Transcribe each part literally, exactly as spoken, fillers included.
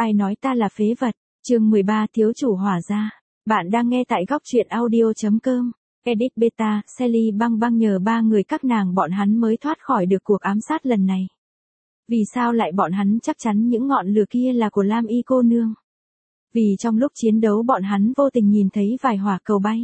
ai nói ta là phế vật. Chương mười ba thiếu chủ hỏa ra. Bạn đang nghe tại góc truyện audio.com. Edit beta, Sally băng băng nhờ ba người các nàng bọn hắn mới thoát khỏi được cuộc ám sát lần này. Vì sao lại bọn hắn chắc chắn những ngọn lửa kia là của Lam Y cô nương? Vì trong lúc chiến đấu bọn hắn vô tình nhìn thấy vài hỏa cầu bay.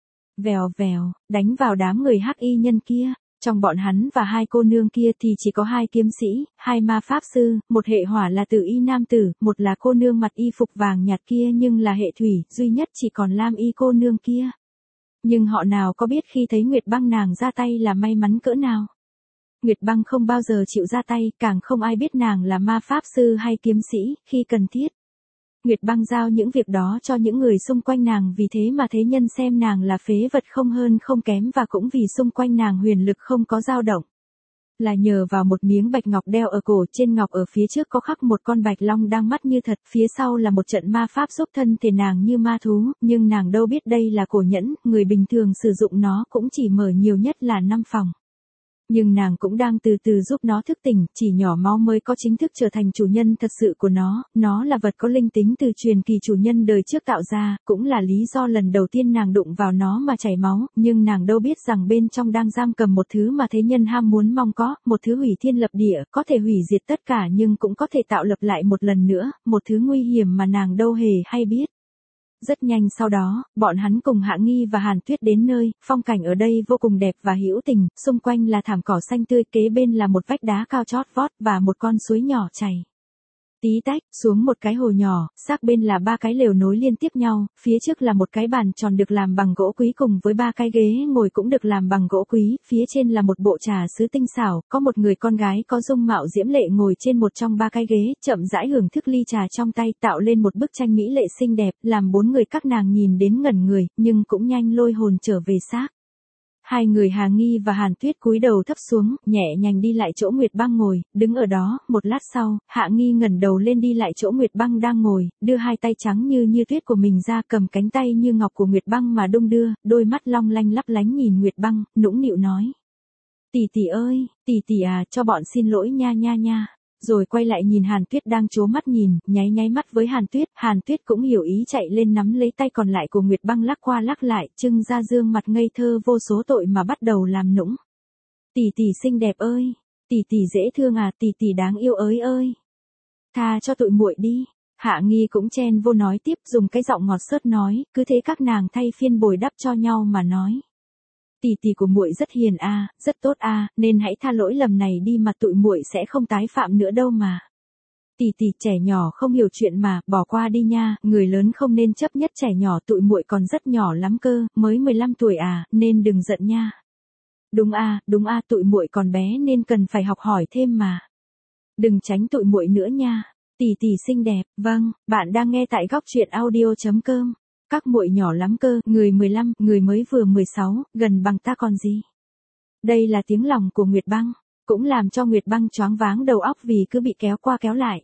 Vèo vèo, đánh vào đám người hắc y nhân kia. Trong bọn hắn và hai cô nương kia thì chỉ có hai kiếm sĩ, hai ma pháp sư, một hệ hỏa là tử y nam tử, một là cô nương mặc y phục vàng nhạt kia nhưng là hệ thủy, duy nhất chỉ còn Lam Y cô nương kia. Nhưng họ nào có biết khi thấy Nguyệt Băng nàng ra tay là may mắn cỡ nào. Nguyệt Băng không bao giờ chịu ra tay, càng không ai biết nàng là ma pháp sư hay kiếm sĩ, khi cần thiết. Nguyệt Băng giao những việc đó cho những người xung quanh nàng, vì thế mà thế nhân xem nàng là phế vật không hơn không kém, và cũng vì xung quanh nàng huyền lực không có dao động. Là nhờ vào một miếng bạch ngọc đeo ở cổ, trên ngọc ở phía trước có khắc một con bạch long đang mắt như thật, phía sau là một trận ma pháp giúp thân thể nàng như ma thú, nhưng nàng đâu biết đây là cổ nhẫn, người bình thường sử dụng nó cũng chỉ mở nhiều nhất là năm phòng. Nhưng nàng cũng đang từ từ giúp nó thức tỉnh, chỉ nhỏ máu mới có chính thức trở thành chủ nhân thật sự của nó, nó là vật có linh tính từ truyền kỳ chủ nhân đời trước tạo ra, cũng là lý do lần đầu tiên nàng đụng vào nó mà chảy máu, nhưng nàng đâu biết rằng bên trong đang giam cầm một thứ mà thế nhân ham muốn mong có, một thứ hủy thiên lập địa, có thể hủy diệt tất cả nhưng cũng có thể tạo lập lại một lần nữa, một thứ nguy hiểm mà nàng đâu hề hay biết. Rất nhanh sau đó, bọn hắn cùng Hạ Nghi và Hàn Tuyết đến nơi, phong cảnh ở đây vô cùng đẹp và hữu tình, xung quanh là thảm cỏ xanh tươi, kế bên là một vách đá cao chót vót và một con suối nhỏ chảy tí tách xuống một cái hồ nhỏ, sát bên là ba cái lều nối liên tiếp nhau, phía trước là một cái bàn tròn được làm bằng gỗ quý cùng với ba cái ghế ngồi cũng được làm bằng gỗ quý, phía trên là một bộ trà sứ tinh xảo, có một người con gái có dung mạo diễm lệ ngồi trên một trong ba cái ghế, chậm rãi hưởng thức ly trà trong tay, tạo lên một bức tranh mỹ lệ xinh đẹp, làm bốn người các nàng nhìn đến ngẩn người, nhưng cũng nhanh lôi hồn trở về xác. Hai người Hà Nghi và Hàn Tuyết cúi đầu thấp xuống, nhẹ nhàng đi lại chỗ Nguyệt Băng ngồi, đứng ở đó, một lát sau, Hạ Nghi ngẩng đầu lên đi lại chỗ Nguyệt Băng đang ngồi, đưa hai tay trắng như như tuyết của mình ra, cầm cánh tay như ngọc của Nguyệt Băng mà đung đưa, đôi mắt long lanh lấp lánh nhìn Nguyệt Băng, nũng nịu nói. Tỷ tỷ ơi, tỷ tỷ à, cho bọn xin lỗi nha nha nha. Rồi quay lại nhìn Hàn Tuyết đang trố mắt nhìn, nháy nháy mắt với Hàn Tuyết, Hàn Tuyết cũng hiểu ý chạy lên nắm lấy tay còn lại của Nguyệt Băng lắc qua lắc lại, trưng ra dương mặt ngây thơ vô số tội mà bắt đầu làm nũng. Tỷ tỷ xinh đẹp ơi, tỷ tỷ dễ thương à, tỷ tỷ đáng yêu ơi ơi. Tha cho tụi muội đi. Hạ Nghi cũng chen vô nói tiếp, dùng cái giọng ngọt xớt nói, cứ thế các nàng thay phiên bồi đắp cho nhau mà nói. Tỷ tỷ của muội rất hiền a, à, rất tốt a, à, nên hãy tha lỗi lầm này đi mà tụi muội sẽ không tái phạm nữa đâu mà. Tỷ tỷ trẻ nhỏ không hiểu chuyện mà, bỏ qua đi nha, người lớn không nên chấp nhất trẻ nhỏ, tụi muội còn rất nhỏ lắm cơ, mới mười lăm tuổi à, nên đừng giận nha. Đúng a, à, đúng a, à, tụi muội còn bé nên cần phải học hỏi thêm mà. Đừng tránh tụi muội nữa nha. Tỷ tỷ xinh đẹp, vâng, bạn đang nghe tại góc truyện audio.com. Các muội nhỏ lắm cơ, người mười lăm, người mới vừa mười sáu, gần bằng ta còn gì. Đây là tiếng lòng của Nguyệt Băng, cũng làm cho Nguyệt Băng choáng váng đầu óc vì cứ bị kéo qua kéo lại.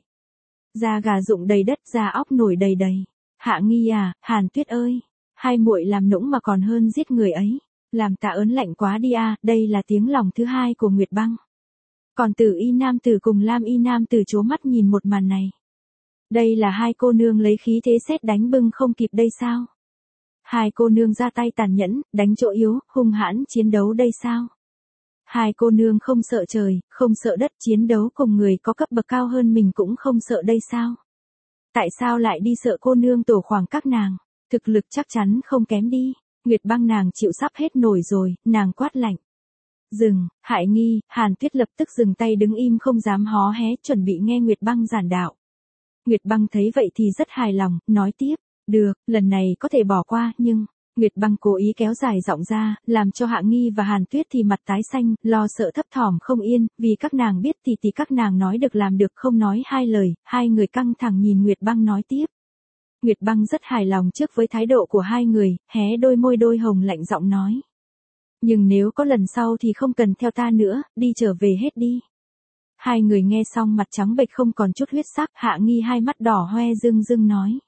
Da gà rụng đầy đất, da óc nổi đầy đầy. Hạ Nghi à, Hàn Tuyết ơi, hai muội làm nũng mà còn hơn giết người ấy, làm ta ớn lạnh quá đi a, đây là tiếng lòng thứ hai của Nguyệt Băng. Còn Tử Y nam tử cùng Lam Y nam tử trố mắt nhìn một màn này. Đây là hai cô nương lấy khí thế sét đánh bưng không kịp đây sao? Hai cô nương ra tay tàn nhẫn, đánh chỗ yếu, hung hãn chiến đấu đây sao? Hai cô nương không sợ trời, không sợ đất, chiến đấu cùng người có cấp bậc cao hơn mình cũng không sợ đây sao? Tại sao lại đi sợ cô nương tổ khoảng các nàng? Thực lực chắc chắn không kém đi. Nguyệt Băng nàng chịu sắp hết nổi rồi, nàng quát lạnh. Dừng, Hại Nghi, Hàn Tuyết lập tức dừng tay đứng im không dám hó hé, chuẩn bị nghe Nguyệt Băng giảng đạo. Nguyệt Băng thấy vậy thì rất hài lòng, nói tiếp, được, lần này có thể bỏ qua, nhưng, Nguyệt Băng cố ý kéo dài giọng ra, làm cho Hạ Nghi và Hàn Tuyết thì mặt tái xanh, lo sợ thấp thỏm không yên, vì các nàng biết thì thì các nàng nói được làm được không nói hai lời, hai người căng thẳng nhìn Nguyệt Băng nói tiếp. Nguyệt Băng rất hài lòng trước với thái độ của hai người, hé đôi môi đôi hồng lạnh giọng nói. Nhưng nếu có lần sau thì không cần theo ta nữa, đi trở về hết đi. Hai người nghe xong mặt trắng bệch không còn chút huyết sắc, Hạ Nghi hai mắt đỏ hoe rưng rưng nói.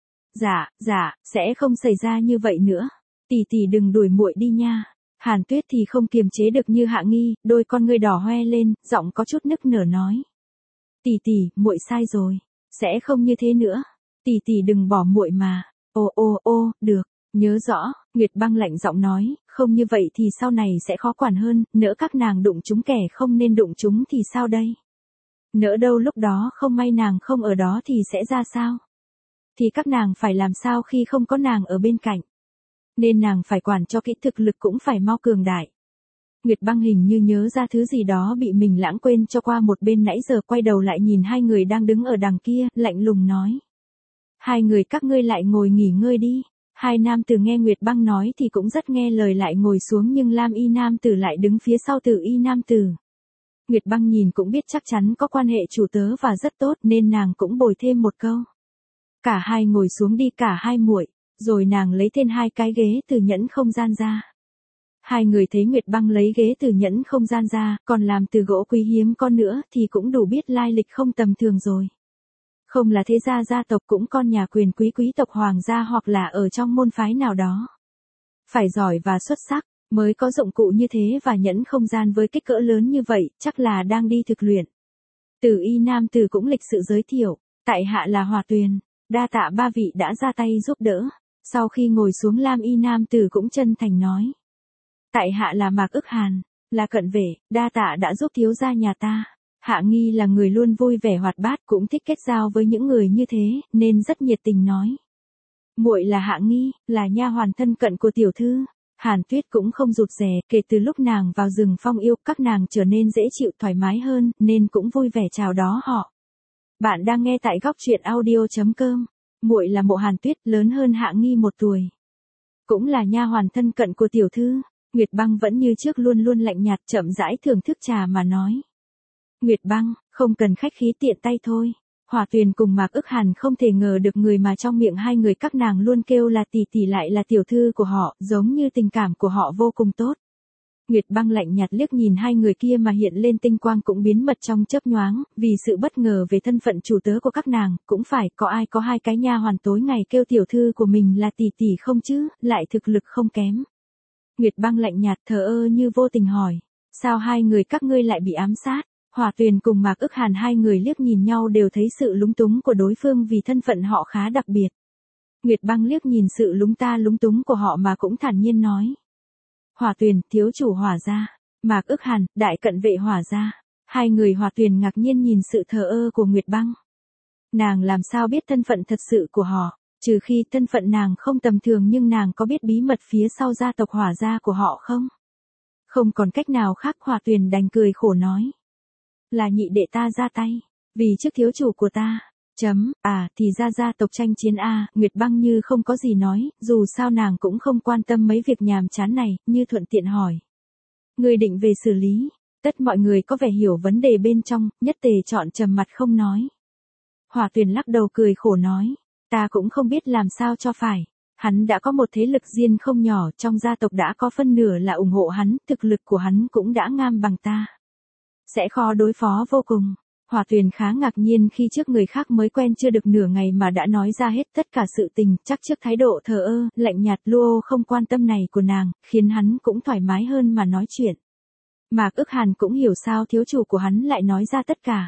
Dạ, dạ, sẽ không xảy ra như vậy nữa. Tỷ tỷ đừng đuổi muội đi nha. Hàn Tuyết thì không kiềm chế được như Hạ Nghi, đôi con ngươi đỏ hoe lên, giọng có chút nức nở nói. Tỷ tỷ, muội sai rồi. Sẽ không như thế nữa. Tỷ tỷ đừng bỏ muội mà. Ô ô ô, được, nhớ rõ, Nguyệt Băng lạnh giọng nói, không như vậy thì sau này sẽ khó quản hơn, nỡ các nàng đụng chúng kẻ không nên đụng chúng thì sao đây? Nỡ đâu lúc đó không may nàng không ở đó thì sẽ ra sao? Thì các nàng phải làm sao khi không có nàng ở bên cạnh? Nên nàng phải quản cho kỹ, thực lực cũng phải mau cường đại. Nguyệt Băng hình như nhớ ra thứ gì đó bị mình lãng quên cho qua một bên, nãy giờ quay đầu lại nhìn hai người đang đứng ở đằng kia, lạnh lùng nói. Hai người các ngươi lại ngồi nghỉ ngơi đi. Hai nam tử nghe Nguyệt Băng nói thì cũng rất nghe lời lại ngồi xuống, nhưng Lam Y nam tử lại đứng phía sau Tử Y nam tử. Nguyệt Băng nhìn cũng biết chắc chắn có quan hệ chủ tớ và rất tốt nên nàng cũng bồi thêm một câu. Cả hai ngồi xuống đi cả hai muội, rồi nàng lấy thêm hai cái ghế từ nhẫn không gian ra. Hai người thấy Nguyệt Băng lấy ghế từ nhẫn không gian ra, còn làm từ gỗ quý hiếm con nữa thì cũng đủ biết lai lịch không tầm thường rồi. Không là thế gia gia tộc cũng con nhà quyền quý quý tộc hoàng gia hoặc là ở trong môn phái nào đó. Phải giỏi và xuất sắc, mới có dụng cụ như thế và nhẫn không gian với kích cỡ lớn như vậy, chắc là đang đi thực luyện. Tử Y nam tử cũng lịch sự giới thiệu, tại hạ là Hỏa Tuyền, đa tạ ba vị đã ra tay giúp đỡ. Sau khi ngồi xuống Lam Y nam tử cũng chân thành nói. Tại hạ là Mạc Ức Hàn, là cận vệ, đa tạ đã giúp thiếu gia nhà ta. Hạ Nghi là người luôn vui vẻ hoạt bát, cũng thích kết giao với những người như thế, nên rất nhiệt tình nói. Muội là Hạ Nghi, là nha hoàn thân cận của tiểu thư. Hàn Tuyết cũng không rụt rè, kể từ lúc nàng vào rừng phong yêu, các nàng trở nên dễ chịu thoải mái hơn, nên cũng vui vẻ chào đón họ. Bạn đang nghe tại góc truyện audio chấm com. Muội là Mộ Hàn Tuyết, lớn hơn Hạ Nghi một tuổi. Cũng là nha hoàn thân cận của tiểu thư. Nguyệt Băng vẫn như trước luôn luôn lạnh nhạt, chậm rãi thưởng thức trà mà nói. Nguyệt Băng, không cần khách khí, tiện tay thôi. Hỏa Tuyền cùng Mạc Ức Hàn không thể ngờ được người mà trong miệng hai người các nàng luôn kêu là tỷ tỷ lại là tiểu thư của họ, giống như tình cảm của họ vô cùng tốt. Nguyệt Băng lạnh nhạt liếc nhìn hai người kia mà hiện lên tinh quang cũng biến mất trong chớp nhoáng, vì sự bất ngờ về thân phận chủ tớ của các nàng, cũng phải có ai có hai cái nha hoàn tối ngày kêu tiểu thư của mình là tỷ tỷ không chứ, lại thực lực không kém. Nguyệt Băng lạnh nhạt thờ ơ như vô tình hỏi, sao hai người các ngươi lại bị ám sát? Hỏa Tuyền cùng Mạc Ức Hàn hai người liếc nhìn nhau đều thấy sự lúng túng của đối phương vì thân phận họ khá đặc biệt. Nguyệt Băng liếc nhìn sự lúng ta lúng túng của họ mà cũng thản nhiên nói. Hỏa Tuyền, thiếu chủ Hỏa gia. Mạc Ức Hàn, đại cận vệ Hỏa gia. Hai người Hỏa Tuyền ngạc nhiên nhìn sự thờ ơ của Nguyệt Băng. Nàng làm sao biết thân phận thật sự của họ, trừ khi thân phận nàng không tầm thường, nhưng nàng có biết bí mật phía sau gia tộc Hỏa gia của họ không? Không còn cách nào khác, Hỏa Tuyền đành cười khổ nói. Là nhị đệ ta ra tay, vì trước thiếu chủ của ta. Chấm, à, thì ra gia tộc tranh chiến a. À, Nguyệt Băng như không có gì nói, dù sao nàng cũng không quan tâm mấy việc nhàm chán này, như thuận tiện hỏi. Người định về xử lý, tất mọi người có vẻ hiểu vấn đề bên trong, nhất tề chọn trầm mặt không nói. Hỏa Tuyền lắc đầu cười khổ nói, ta cũng không biết làm sao cho phải. Hắn đã có một thế lực riêng không nhỏ, trong gia tộc đã có phân nửa là ủng hộ hắn, thực lực của hắn cũng đã ngang bằng ta. Sẽ khó đối phó vô cùng. Hỏa Tuyền khá ngạc nhiên khi trước người khác mới quen chưa được nửa ngày mà đã nói ra hết tất cả sự tình, chắc trước thái độ thờ ơ, lạnh nhạt luô không quan tâm này của nàng, khiến hắn cũng thoải mái hơn mà nói chuyện. Mạc Ức Hàn cũng hiểu sao thiếu chủ của hắn lại nói ra tất cả.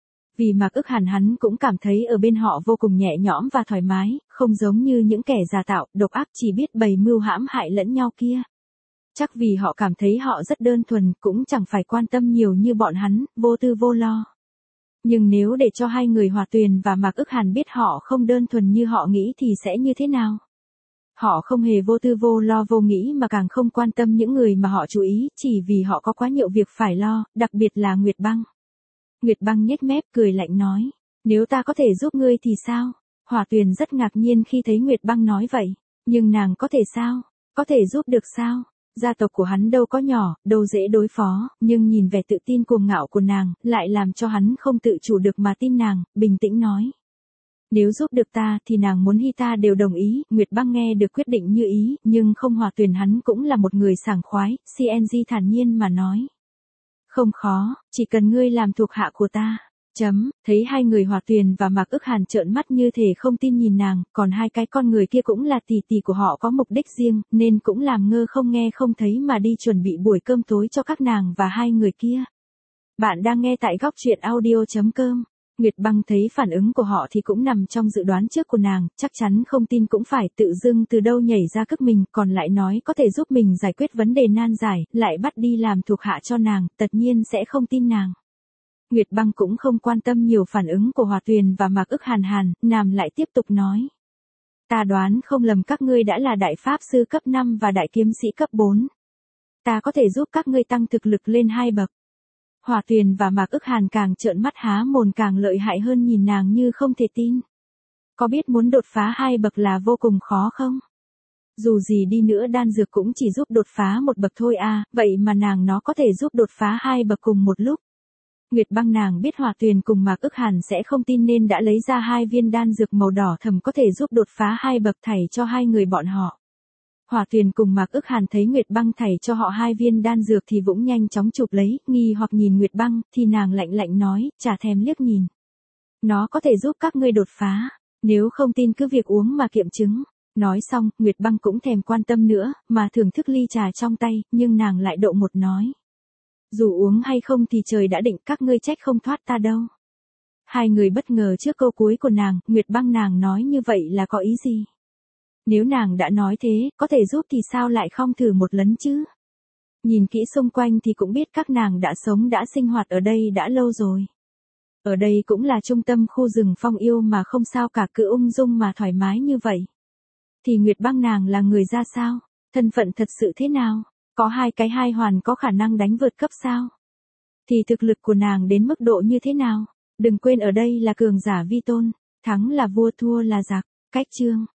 Vì Mạc Ức Hàn hắn cũng cảm thấy ở bên họ vô cùng nhẹ nhõm và thoải mái, không giống như những kẻ giả tạo, độc ác chỉ biết bày mưu hãm hại lẫn nhau kia. Chắc vì họ cảm thấy họ rất đơn thuần, cũng chẳng phải quan tâm nhiều như bọn hắn, vô tư vô lo. Nhưng nếu để cho hai người Hỏa Tuyền và Mạc Ức Hàn biết họ không đơn thuần như họ nghĩ thì sẽ như thế nào? Họ không hề vô tư vô lo vô nghĩ mà càng không quan tâm những người mà họ chú ý, chỉ vì họ có quá nhiều việc phải lo, đặc biệt là Nguyệt Băng. Nguyệt Băng nhếch mép cười lạnh nói, nếu ta có thể giúp ngươi thì sao? Hỏa Tuyền rất ngạc nhiên khi thấy Nguyệt Băng nói vậy, nhưng nàng có thể sao? Có thể giúp được sao? Gia tộc của hắn đâu có nhỏ, đâu dễ đối phó, nhưng nhìn vẻ tự tin cuồng ngạo của nàng, lại làm cho hắn không tự chủ được mà tin nàng, bình tĩnh nói. Nếu giúp được ta thì nàng muốn hy ta đều đồng ý. Nguyệt Băng nghe được quyết định như ý, nhưng không. Hỏa Tuyền hắn cũng là một người sảng khoái, xê en giê thản nhiên mà nói. Không khó, chỉ cần ngươi làm thuộc hạ của ta. Chấm, thấy hai người Hỏa Tuyền và Mạc Ức Hàn trợn mắt như thể không tin nhìn nàng, còn hai cái con người kia cũng là tỷ tỷ của họ có mục đích riêng, nên cũng làm ngơ không nghe không thấy mà đi chuẩn bị buổi cơm tối cho các nàng và hai người kia. Bạn đang nghe tại góc truyện audio chấm com. Nguyệt Băng thấy phản ứng của họ thì cũng nằm trong dự đoán trước của nàng, chắc chắn không tin cũng phải tự dưng từ đâu nhảy ra cướp mình, còn lại nói có thể giúp mình giải quyết vấn đề nan giải, lại bắt đi làm thuộc hạ cho nàng, tất nhiên sẽ không tin nàng. Nguyệt Băng cũng không quan tâm nhiều phản ứng của Hòa Tuyền và Mạc Ức Hàn Hàn, nàng lại tiếp tục nói. Ta đoán không lầm các ngươi đã là đại pháp sư cấp năm và đại kiếm sĩ cấp bốn. Ta có thể giúp các ngươi tăng thực lực lên hai bậc. Hòa Tuyền và Mạc Ức Hàn càng trợn mắt há mồm càng lợi hại hơn nhìn nàng như không thể tin. Có biết muốn đột phá hai bậc là vô cùng khó không? Dù gì đi nữa đan dược cũng chỉ giúp đột phá một bậc thôi à, vậy mà nàng nó có thể giúp đột phá hai bậc cùng một lúc. Nguyệt Băng nàng biết Hòa Tuyền cùng Mạc Ức Hàn sẽ không tin nên đã lấy ra hai viên đan dược màu đỏ thẫm có thể giúp đột phá hai bậc thảy cho hai người bọn họ. Hòa Tuyền cùng Mạc Ức Hàn thấy Nguyệt Băng thảy cho họ hai viên đan dược thì cũng nhanh chóng chụp lấy, nghi hoặc nhìn Nguyệt Băng, thì nàng lạnh lạnh nói, chả thèm liếc nhìn. Nó có thể giúp các ngươi đột phá, nếu không tin cứ việc uống mà kiểm chứng. Nói xong, Nguyệt Băng cũng thèm quan tâm nữa, mà thưởng thức ly trà trong tay, nhưng nàng lại độ một nói. Dù uống hay không thì trời đã định các ngươi trách không thoát ta đâu. Hai người bất ngờ trước câu cuối của nàng, Nguyệt Băng nàng nói như vậy là có ý gì? Nếu nàng đã nói thế, có thể giúp thì sao lại không thử một lần chứ? Nhìn kỹ xung quanh thì cũng biết các nàng đã sống đã sinh hoạt ở đây đã lâu rồi. Ở đây cũng là trung tâm khu rừng phong yêu mà không sao cả, cứ ung dung mà thoải mái như vậy. Thì Nguyệt Băng nàng là người ra sao? Thân phận thật sự thế nào? Có hai cái hai hoàn có khả năng đánh vượt cấp sao? Thì thực lực của nàng đến mức độ như thế nào? Đừng quên ở đây là cường giả vi tôn, thắng là vua thua là giặc, cách chương.